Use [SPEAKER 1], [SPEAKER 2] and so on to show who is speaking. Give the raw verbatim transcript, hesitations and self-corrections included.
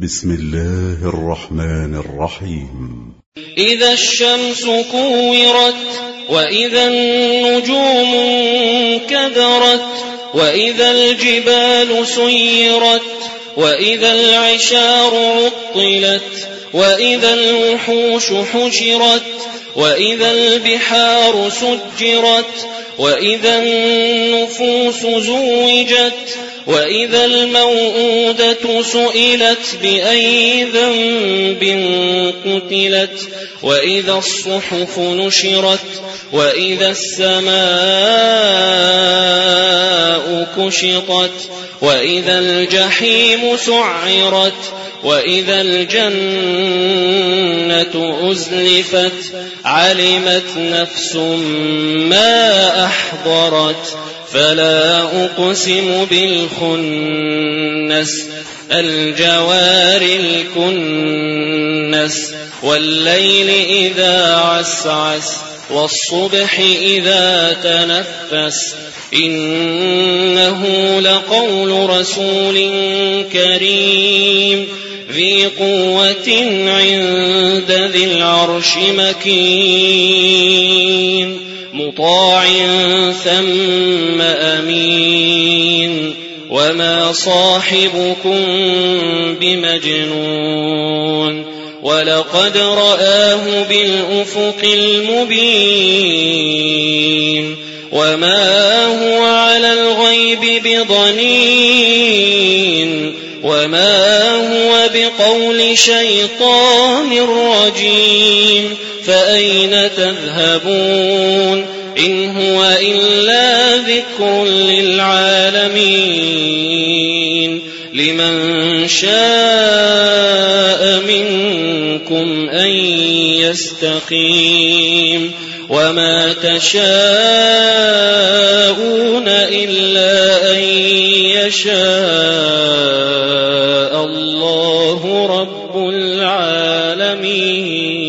[SPEAKER 1] بسم الله الرحمن الرحيم.
[SPEAKER 2] إذا الشمس كورت وإذا النجوم انكدرت وإذا الجبال سيرت وإذا العشار عطلت وإذا الوحوش حشرت وإذا البحار سجرت وإذا النفوس زوجت وإذا الموءودة سئلت بأي ذنب قتلت وإذا الصحف نشرت وإذا السماء كشطت وإذا الجحيم سعرت وإذا الجنة أزلفت علمت نفس ما أحضرت فلا أقسم بالخنس الجوار الكنس والليل إذا عسعس والصبح إذا تنفس إنه لقول رسول كريم ذي قوة عند ذي العرش مكين مطاع ثم أمين وما صاحبكم بمجنون ولقد رآه بالأفق المبين وما هو على الغيب بضنين وما هو بقول شيطان رجيم فأين تذهبون إن هو إلا ذكر للعالمين لمن شاء منكم أن يستقيم وما تشاءون إلا أن يشاء الله رب العالمين.